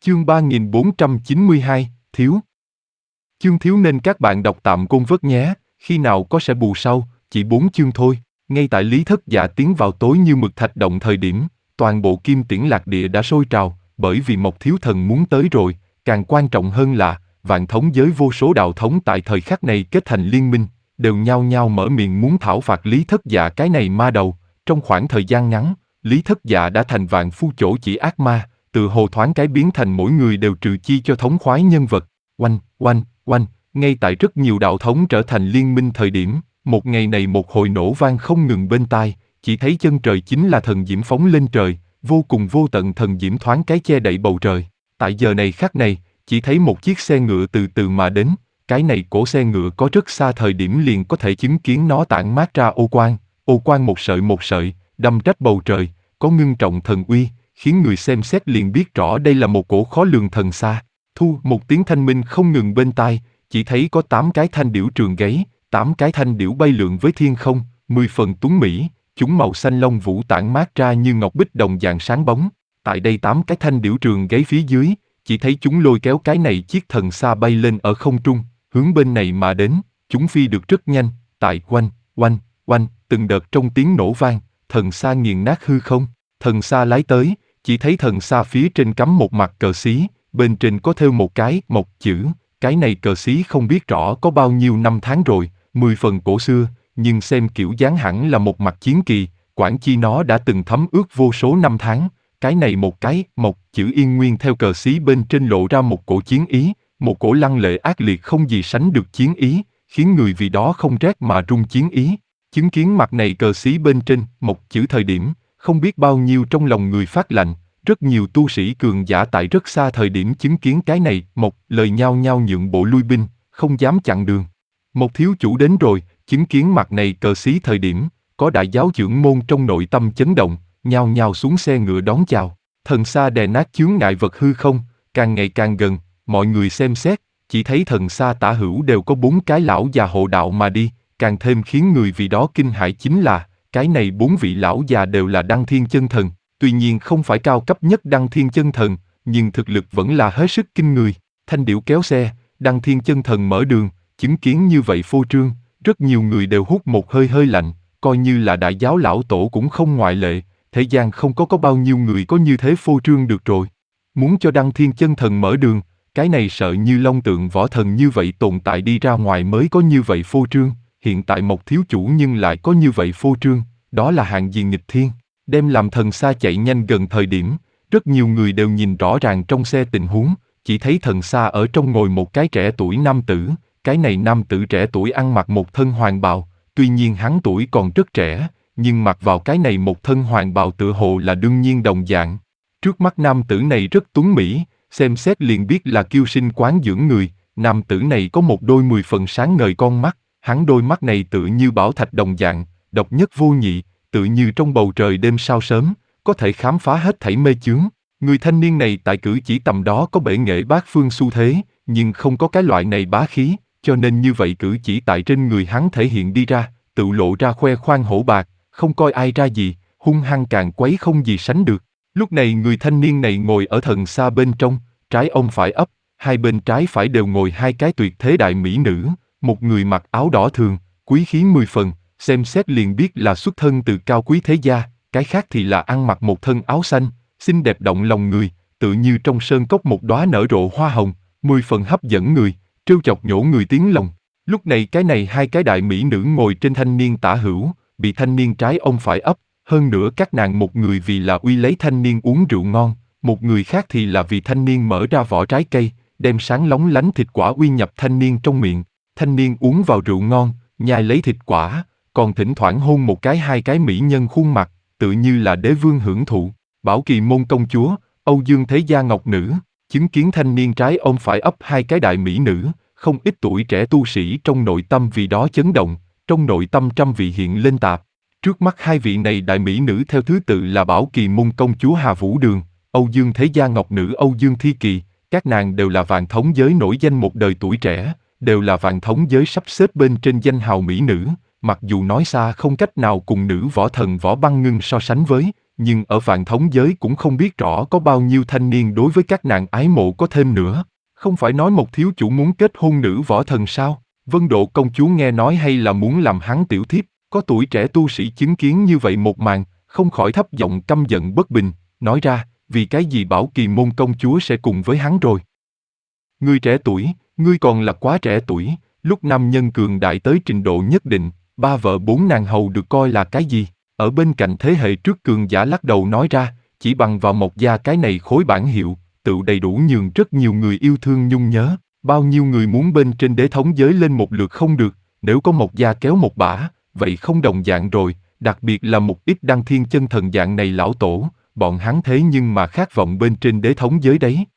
Chương 3492, Thiếu. Chương thiếu nên các bạn đọc tạm Côn Vớt nhé, khi nào có sẽ bù sau, chỉ 4 chương thôi. Ngay tại Lý Thất Dạ tiến vào tối như mực thạch động thời điểm, toàn bộ Kim Tiễn Lạc Địa đã sôi trào, bởi vì Mộc Thiếu Thần muốn tới rồi, càng quan trọng hơn là, vạn thống giới vô số đạo thống tại thời khắc này kết thành liên minh, đều nhao nhao mở miệng muốn thảo phạt Lý Thất Dạ cái này ma đầu. Trong khoảng thời gian ngắn, Lý Thất Dạ đã thành vạn phu chỗ chỉ ác ma, từ hồ thoáng cái biến thành mỗi người đều trừ chi cho thống khoái nhân vật. Oanh, oanh, oanh, ngay tại rất nhiều đạo thống trở thành liên minh thời điểm, một ngày này một hồi nổ vang không ngừng bên tai, chỉ thấy chân trời chính là thần diễm phóng lên trời, vô cùng vô tận thần diễm thoáng cái che đậy bầu trời. Tại giờ này khắc này, chỉ thấy một chiếc xe ngựa từ từ mà đến, cái này cổ xe ngựa có rất xa thời điểm liền có thể chứng kiến nó tản mát ra ô quang một sợi, đâm rách bầu trời, có ngưng trọng thần uy, khiến người xem xét liền biết rõ đây là một cổ khó lường thần xa. Thu, một tiếng thanh minh không ngừng bên tai, chỉ thấy có 8 cái thanh điểu trường gáy, 8 cái thanh điểu bay lượn với thiên không, 10 phần tuấn mỹ, chúng màu xanh lông vũ tản mát ra như ngọc bích đồng dạng sáng bóng. Tại đây 8 cái thanh điểu trường gáy phía dưới, chỉ thấy chúng lôi kéo cái này chiếc thần xa bay lên ở không trung, hướng bên này mà đến, chúng phi được rất nhanh, tại oanh, từng đợt trong tiếng nổ vang, thần xa nghiền nát hư không, thần xa lái tới, chỉ thấy thần xa phía trên cắm một mặt cờ xí, bên trên có thêu một cái mộc chữ, cái này cờ xí không biết rõ có bao nhiêu năm tháng rồi, 10 phần cổ xưa, nhưng xem kiểu dáng hẳn là một mặt chiến kỳ, quản chi nó đã từng thấm ướt vô số năm tháng, cái này một cái mộc chữ yên nguyên theo cờ xí bên trên lộ ra một cổ chiến ý, một cổ lăng lệ ác liệt không gì sánh được chiến ý, khiến người vì đó không rét mà run chiến ý. Chứng kiến mặt này cờ xí bên trên mộc chữ thời điểm, không biết bao nhiêu trong lòng người phát lạnh. Rất nhiều tu sĩ cường giả tại rất xa thời điểm chứng kiến cái này, một lời nhao nhao nhượng bộ lui binh, không dám chặn đường. Một thiếu chủ đến rồi, chứng kiến mặt này cờ xí thời điểm, có đại giáo trưởng môn trong nội tâm chấn động, nhao nhao xuống xe ngựa đón chào. Thần xa đè nát chướng ngại vật hư không, càng ngày càng gần, mọi người xem xét, chỉ thấy thần xa tả hữu đều có 4 cái lão già hộ đạo mà đi, càng thêm khiến người vì đó kinh hãi chính là, cái này 4 vị lão già đều là Đăng Thiên Chân Thần. Tuy nhiên không phải cao cấp nhất Đăng Thiên Chân Thần, nhưng thực lực vẫn là hết sức kinh người. Thanh điểu kéo xe, Đăng Thiên Chân Thần mở đường, chứng kiến như vậy phô trương, rất nhiều người đều hút một hơi lạnh, coi như là đại giáo lão tổ cũng không ngoại lệ, thế gian không có bao nhiêu người có như thế phô trương được rồi. Muốn cho Đăng Thiên Chân Thần mở đường, cái này sợ như Long Tượng Võ Thần như vậy tồn tại đi ra ngoài mới có như vậy phô trương, hiện tại Mộc thiếu chủ nhưng lại có như vậy phô trương, đó là hạng gì nghịch thiên. Đem làm thần xa chạy nhanh gần thời điểm, rất nhiều người đều nhìn rõ ràng trong xe tình huống, chỉ thấy thần xa ở trong ngồi một cái trẻ tuổi nam tử, cái này nam tử trẻ tuổi ăn mặc một thân hoàng bào, tuy nhiên hắn tuổi còn rất trẻ, nhưng mặc vào cái này một thân hoàng bào tựa hồ là đương nhiên đồng dạng. Trước mắt nam tử này rất tuấn mỹ, xem xét liền biết là kiêu sinh quán dưỡng người, nam tử này có một đôi 10 phần sáng ngời con mắt, hắn đôi mắt này tựa như bảo thạch đồng dạng, độc nhất vô nhị, tự như trong bầu trời đêm sao sớm, có thể khám phá hết thảy mê chướng. Người thanh niên này tại cử chỉ tầm đó có bể nghệ bát phương xu thế, nhưng không có cái loại này bá khí, cho nên như vậy cử chỉ tại trên người hắn thể hiện đi ra, tự lộ ra khoe khoang hổ bạc, không coi ai ra gì, hung hăng càng quấy không gì sánh được. Lúc này người thanh niên này ngồi ở thần xa bên trong, trái ông phải ấp, hai bên trái phải đều ngồi 2 cái tuyệt thế đại mỹ nữ, một người mặc áo đỏ thường, quý khí 10 phần. Xem xét liền biết là xuất thân từ cao quý thế gia, cái khác thì là ăn mặc một thân áo xanh, xinh đẹp động lòng người, tự như trong sơn cốc một đóa nở rộ hoa hồng, 10 phần hấp dẫn người, trêu chọc nhổ người tiếng lòng. Lúc này cái này 2 cái đại mỹ nữ ngồi trên thanh niên tả hữu, bị thanh niên trái ông phải ấp, hơn nữa các nàng một người vì là uy lấy thanh niên uống rượu ngon, một người khác thì là vì thanh niên mở ra vỏ trái cây, đem sáng lóng lánh thịt quả uy nhập thanh niên trong miệng, thanh niên uống vào rượu ngon, nhai lấy thịt quả, còn thỉnh thoảng hôn một cái 2 cái mỹ nhân khuôn mặt, tự như là đế vương hưởng thụ. Bảo Kỳ môn công chúa, Âu Dương thế gia ngọc nữ, chứng kiến thanh niên trái ông phải ấp 2 cái đại mỹ nữ, không ít tuổi trẻ tu sĩ trong nội tâm vì đó chấn động, trong nội tâm trăm vị hiện lên tạp. Trước mắt 2 vị này đại mỹ nữ theo thứ tự là Bảo Kỳ môn công chúa Hà Vũ Đường, Âu Dương thế gia ngọc nữ Âu Dương Thi Kỳ, các nàng đều là vạn thống giới nổi danh một đời tuổi trẻ, đều là vạn thống giới sắp xếp bên trên danh hào mỹ nữ. Mặc dù nói xa không cách nào cùng nữ võ thần Võ Băng Ngưng so sánh với, nhưng ở vạn thống giới cũng không biết rõ có bao nhiêu thanh niên đối với các nàng ái mộ có thêm nữa. Không phải nói một thiếu chủ muốn kết hôn nữ võ thần sao? Vân Độ công chúa nghe nói hay là muốn làm hắn tiểu thiếp, có tuổi trẻ tu sĩ chứng kiến như vậy một màn, không khỏi thấp giọng căm giận bất bình, nói ra, vì cái gì Bảo Kỳ môn công chúa sẽ cùng với hắn rồi? Ngươi trẻ tuổi, ngươi còn là quá trẻ tuổi, lúc nam nhân cường đại tới trình độ nhất định, 3 vợ 4 nàng hầu được coi là cái gì? Ở bên cạnh thế hệ trước cường giả lắc đầu nói ra, chỉ bằng vào Mộc gia cái này khối bản hiệu, tự đầy đủ nhường rất nhiều người yêu thương nhung nhớ, bao nhiêu người muốn bên trên đế thống giới lên một lượt không được, nếu có Mộc gia kéo một bả, vậy không đồng dạng rồi, đặc biệt là một ít đăng thiên chân thần dạng này lão tổ, bọn hắn thế nhưng mà khát vọng bên trên đế thống giới đấy.